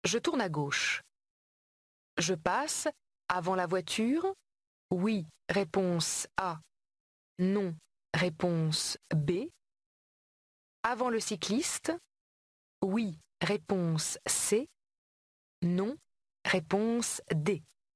Je tourne à gauche. Je passe avant la voiture? Oui, réponse A. Non, réponse B. Avant le cycliste? Oui, réponse C. Non, réponse D.